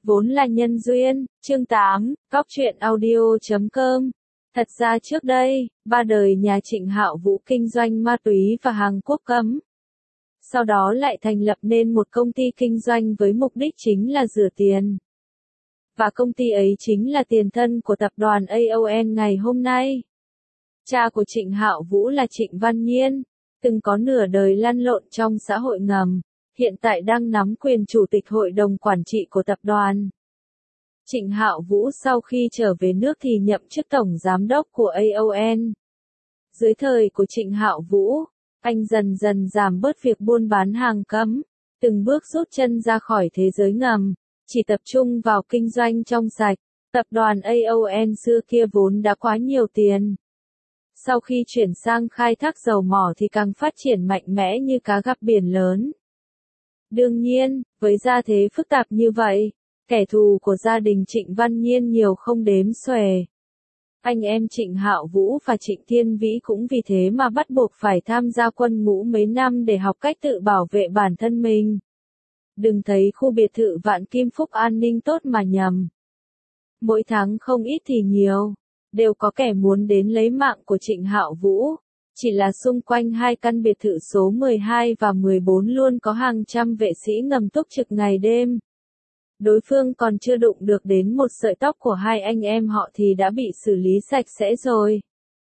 Vốn là nhân duyên, chương 8, Góc truyện audio.com. Thật ra trước đây, ba đời nhà Trịnh Hạo Vũ kinh doanh ma túy và hàng quốc cấm. Sau đó lại thành lập nên một công ty kinh doanh với mục đích chính là rửa tiền. Và công ty ấy chính là tiền thân của tập đoàn AON ngày hôm nay. Cha của Trịnh Hạo Vũ là Trịnh Văn Nhiên, từng có nửa đời lăn lộn trong xã hội ngầm, hiện tại đang nắm quyền chủ tịch hội đồng quản trị của tập đoàn. Trịnh Hạo Vũ sau khi trở về nước thì nhậm chức tổng giám đốc của AON. Dưới thời của Trịnh Hạo Vũ, anh dần dần giảm bớt việc buôn bán hàng cấm, từng bước rút chân ra khỏi thế giới ngầm, chỉ tập trung vào kinh doanh trong sạch. Tập đoàn AON xưa kia vốn đã quá nhiều tiền. Sau khi chuyển sang khai thác dầu mỏ thì càng phát triển mạnh mẽ như cá gặp biển lớn. Đương nhiên, với gia thế phức tạp như vậy, kẻ thù của gia đình Trịnh Văn Nhiên nhiều không đếm xuể. Anh em Trịnh Hạo Vũ và Trịnh Thiên Vĩ cũng vì thế mà bắt buộc phải tham gia quân ngũ mấy năm để học cách tự bảo vệ bản thân mình. Đừng thấy khu biệt thự Vạn Kim Phúc an ninh tốt mà nhầm. Mỗi tháng không ít thì nhiều, đều có kẻ muốn đến lấy mạng của Trịnh Hạo Vũ. Chỉ là xung quanh hai căn biệt thự số 12 và 14 luôn có hàng trăm vệ sĩ ngầm túc trực ngày đêm. Đối phương còn chưa đụng được đến một sợi tóc của hai anh em họ thì đã bị xử lý sạch sẽ rồi.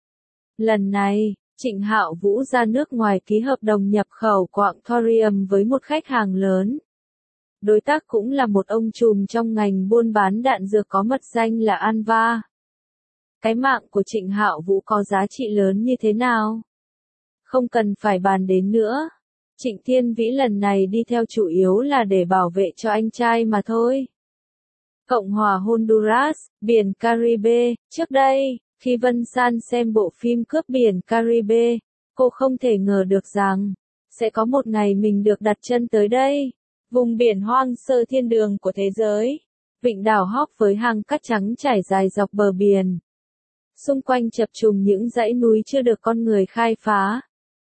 Lần này, Trịnh Hạo Vũ ra nước ngoài ký hợp đồng nhập khẩu quặng thorium với một khách hàng lớn. Đối tác cũng là một ông trùm trong ngành buôn bán đạn dược có mật danh là Anva. Cái mạng của Trịnh Hạo Vũ có giá trị lớn như thế nào? Không cần phải bàn đến nữa. Trịnh Thiên Vĩ lần này đi theo chủ yếu là để bảo vệ cho anh trai mà thôi. Cộng hòa Honduras, biển Caribe. Trước đây, khi Vân San xem bộ phim Cướp biển Caribe, cô không thể ngờ được rằng sẽ có một ngày mình được đặt chân tới đây. Vùng biển hoang sơ thiên đường của thế giới. Vịnh đảo Hóc với hàng cát trắng trải dài dọc bờ biển. Xung quanh chập trùng những dãy núi chưa được con người khai phá.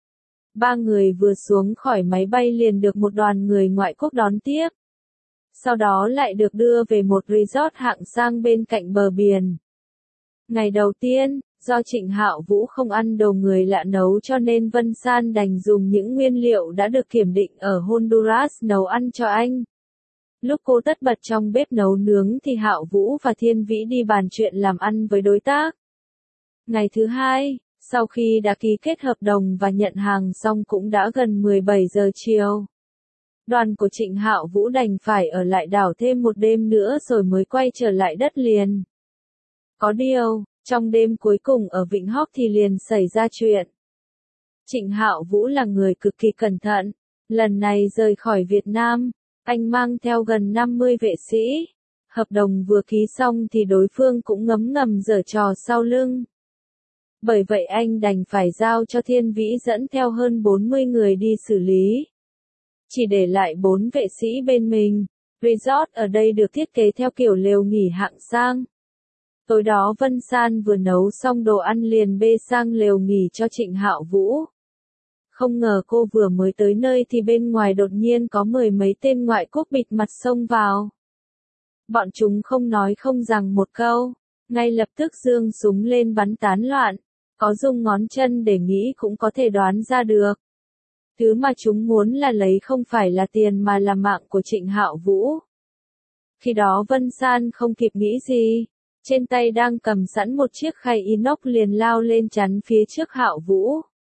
Ba người vừa xuống khỏi máy bay liền được một đoàn người ngoại quốc đón tiếp. Sau đó lại được đưa về một resort hạng sang bên cạnh bờ biển. Ngày đầu tiên, do Trịnh Hạo Vũ không ăn đồ người lạ nấu cho nên Vân San đành dùng những nguyên liệu đã được kiểm định ở Honduras nấu ăn cho anh. Lúc cô tất bật trong bếp nấu nướng thì Hạo Vũ và Thiên Vĩ đi bàn chuyện làm ăn với đối tác. Ngày thứ hai, sau khi đã ký kết hợp đồng và nhận hàng xong cũng đã gần 17 giờ chiều. Đoàn của Trịnh Hạo Vũ đành phải ở lại đảo thêm một đêm nữa rồi mới quay trở lại đất liền. Có điều, trong đêm cuối cùng ở Vịnh Hóc thì liền xảy ra chuyện. Trịnh Hạo Vũ là người cực kỳ cẩn thận. Lần này rời khỏi Việt Nam, anh mang theo gần 50 vệ sĩ. Hợp đồng vừa ký xong thì đối phương cũng ngấm ngầm giở trò sau lưng. Bởi vậy anh đành phải giao cho Thiên Vĩ dẫn theo hơn 40 người đi xử lý. Chỉ để lại 4 vệ sĩ bên mình. Resort ở đây được thiết kế theo kiểu lều nghỉ hạng sang. Tối đó Vân San vừa nấu xong đồ ăn liền bê sang lều nghỉ cho Trịnh Hạo Vũ. Không ngờ cô vừa mới tới nơi thì bên ngoài đột nhiên có mười mấy tên ngoại quốc bịt mặt xông vào. Bọn chúng không nói không rằng một câu, ngay lập tức giương súng lên bắn tán loạn, có dùng ngón chân để nghĩ cũng có thể đoán ra được. Thứ mà chúng muốn là lấy không phải là tiền mà là mạng của Trịnh Hạo Vũ. Khi đó Vân San không kịp nghĩ gì, trên tay đang cầm sẵn một chiếc khay inox liền lao lên chắn phía trước Hạo Vũ.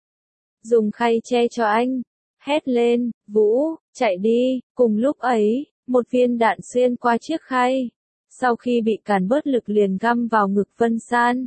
Dùng khay che cho anh, hét lên, Vũ, chạy đi, cùng lúc ấy, một viên đạn xuyên qua chiếc khay. Sau khi bị cản bớt lực liền găm vào ngực Vân San.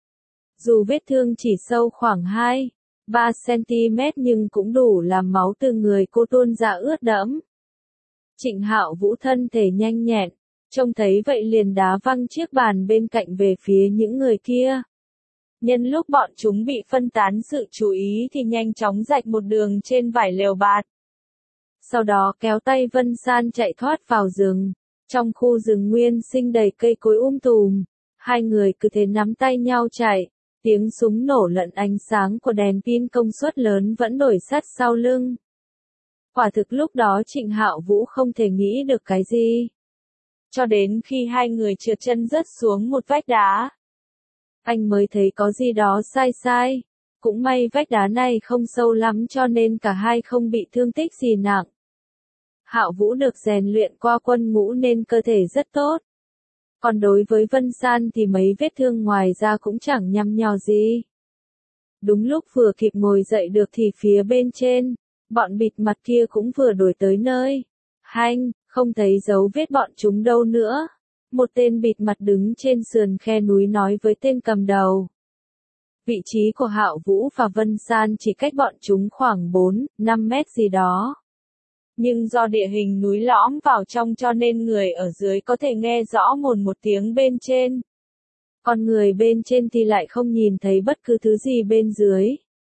Dù vết thương chỉ sâu khoảng 2-3 cm nhưng cũng đủ làm máu từ người cô tuôn ra ướt đẫm. Trịnh Hạo Vũ thân thể nhanh nhẹn, trông thấy vậy liền đá văng chiếc bàn bên cạnh về phía những người kia. Nhân lúc bọn chúng bị phân tán sự chú ý thì nhanh chóng rạch một đường trên vải lều bạt. Sau đó kéo tay Vân San chạy thoát vào rừng. Trong khu rừng nguyên sinh đầy cây cối tùm, hai người cứ thế nắm tay nhau chạy. Tiếng súng nổ lẫn ánh sáng của đèn pin công suất lớn vẫn đổ sát sau lưng. Quả thực lúc đó Trịnh Hạo Vũ không thể nghĩ được cái gì. cho đến khi hai người trượt chân rớt xuống một vách đá. Anh mới thấy có gì đó sai sai. Cũng may vách đá này không sâu lắm cho nên cả hai không bị thương tích gì nặng. Hạo Vũ được rèn luyện qua quân ngũ nên cơ thể rất tốt. Còn đối với Vân San thì mấy vết thương ngoài ra cũng chẳng nhăm nhò gì. Đúng lúc vừa kịp ngồi dậy được thì phía bên trên, bọn bịt mặt kia cũng vừa đuổi tới nơi. Hanh, không thấy dấu vết bọn chúng đâu nữa. Một tên bịt mặt đứng trên sườn khe núi nói với tên cầm đầu. Vị trí của Hạo Vũ và Vân San chỉ cách bọn chúng khoảng 4-5 mét gì đó. Nhưng do địa hình núi lõm vào trong cho nên người ở dưới có thể nghe rõ một tiếng bên trên. Còn người bên trên thì lại không nhìn thấy bất cứ thứ gì bên dưới.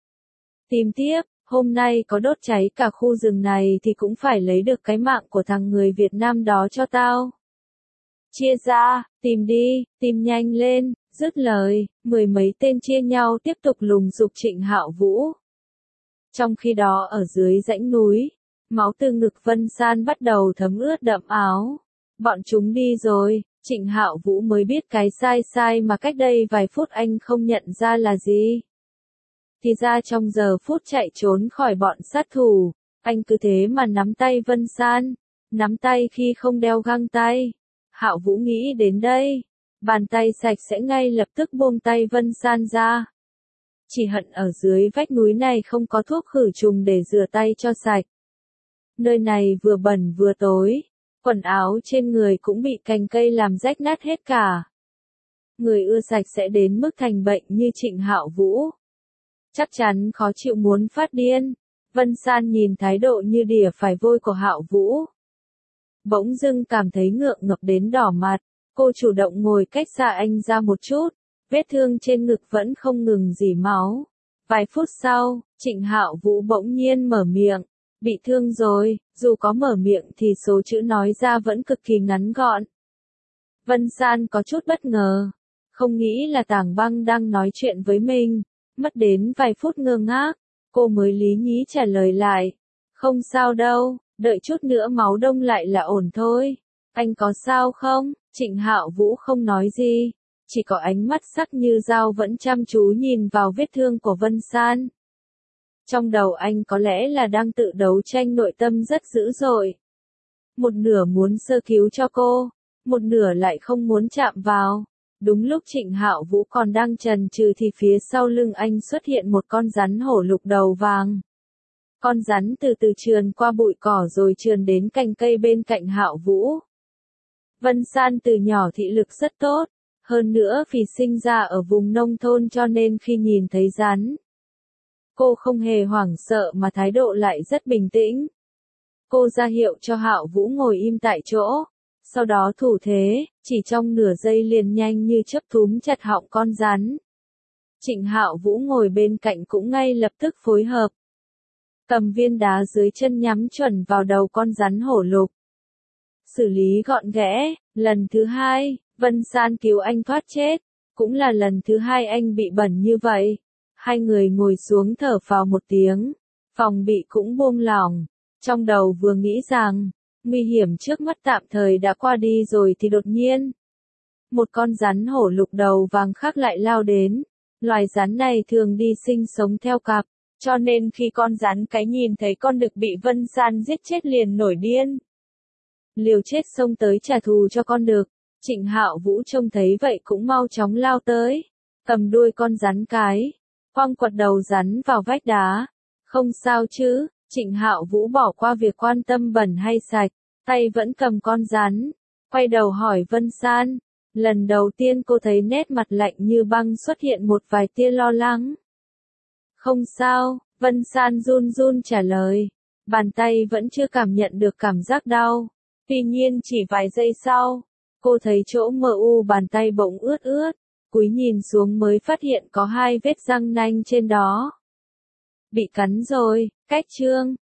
Tìm tiếp, hôm nay có đốt cháy cả khu rừng này thì cũng phải lấy được cái mạng của thằng người Việt Nam đó cho tao. Chia ra, tìm đi, tìm nhanh lên, dứt lời, mười mấy tên chia nhau tiếp tục lùng sục Trịnh Hạo Vũ. Trong khi đó ở dưới dãy núi, máu từ ngực Vân San bắt đầu thấm ướt đẫm áo. Bọn chúng đi rồi, Trịnh Hạo Vũ mới biết cái sai mà cách đây vài phút anh không nhận ra là gì. Thì ra trong giờ phút chạy trốn khỏi bọn sát thủ, anh cứ thế mà nắm tay Vân San, nắm tay khi không đeo găng tay. Hạo Vũ nghĩ đến đây, bàn tay sạch sẽ ngay lập tức buông tay Vân San ra. Chỉ hận ở dưới vách núi này không có thuốc khử trùng để rửa tay cho sạch. Nơi này vừa bẩn vừa tối, quần áo trên người cũng bị cành cây làm rách nát hết cả. Người ưa sạch sẽ đến mức thành bệnh như Trịnh Hạo Vũ. Chắc chắn khó chịu muốn phát điên. Vân San nhìn thái độ như đỉa phải vôi của Hạo Vũ. Bỗng dưng cảm thấy ngượng ngập đến đỏ mặt, cô chủ động ngồi cách xa anh ra một chút, vết thương trên ngực vẫn không ngừng rỉ máu. Vài phút sau, Trịnh Hạo Vũ bỗng nhiên mở miệng, bị thương rồi, dù có mở miệng thì số chữ nói ra vẫn cực kỳ ngắn gọn. Vân San có chút bất ngờ, không nghĩ là Tảng Băng đang nói chuyện với mình, mất đến vài phút ngơ ngác, cô mới lý nhí trả lời lại, không sao đâu. Đợi chút nữa máu đông lại là ổn thôi. Anh có sao không? Trịnh Hạo Vũ không nói gì, chỉ có ánh mắt sắc như dao vẫn chăm chú nhìn vào vết thương của Vân San. Trong đầu anh có lẽ là đang tự đấu tranh nội tâm rất dữ dội. Một nửa muốn sơ cứu cho cô, một nửa lại không muốn chạm vào. Đúng lúc Trịnh Hạo Vũ còn đang chần chừ thì phía sau lưng anh xuất hiện một con rắn hổ lục đầu vàng. Con rắn từ từ trườn qua bụi cỏ rồi trườn đến cành cây bên cạnh Hạo Vũ. Vân San từ nhỏ thị lực rất tốt, hơn nữa vì sinh ra ở vùng nông thôn cho nên khi nhìn thấy rắn, cô không hề hoảng sợ mà thái độ lại rất bình tĩnh. Cô ra hiệu cho Hạo Vũ ngồi im tại chỗ, sau đó thủ thế, chỉ trong nửa giây liền nhanh như chớp túm chặt họng con rắn. Trịnh Hạo Vũ ngồi bên cạnh cũng ngay lập tức phối hợp. Cầm viên đá dưới chân nhắm chuẩn vào đầu con rắn hổ lục. Xử lý gọn ghẽ, lần thứ hai, Vân San cứu anh thoát chết. Cũng là lần thứ hai anh bị bẩn như vậy. Hai người ngồi xuống thở phào một tiếng. Phòng bị cũng buông lỏng. Trong đầu vừa nghĩ rằng, nguy hiểm trước mắt tạm thời đã qua đi rồi thì đột nhiên. Một con rắn hổ lục đầu vàng khác lại lao đến. Loài rắn này thường đi sinh sống theo cặp. Cho nên khi con rắn cái nhìn thấy con đực bị Vân San giết chết liền nổi điên. Liều chết xông tới trả thù cho con đực. Trịnh Hạo Vũ trông thấy vậy cũng mau chóng lao tới. Cầm đuôi con rắn cái. Quăng quật đầu rắn vào vách đá. Không sao chứ, Trịnh Hạo Vũ bỏ qua việc quan tâm bẩn hay sạch. Tay vẫn cầm con rắn. Quay đầu hỏi Vân San. Lần đầu tiên cô thấy nét mặt lạnh như băng xuất hiện một vài tia lo lắng. Không sao, Vân San run run trả lời. Bàn tay vẫn chưa cảm nhận được cảm giác đau. Tuy nhiên chỉ vài giây sau, cô thấy chỗ mờ u bàn tay bỗng ướt ướt. Cúi nhìn xuống mới phát hiện có hai vết răng nanh trên đó. Bị cắn rồi, cách chương.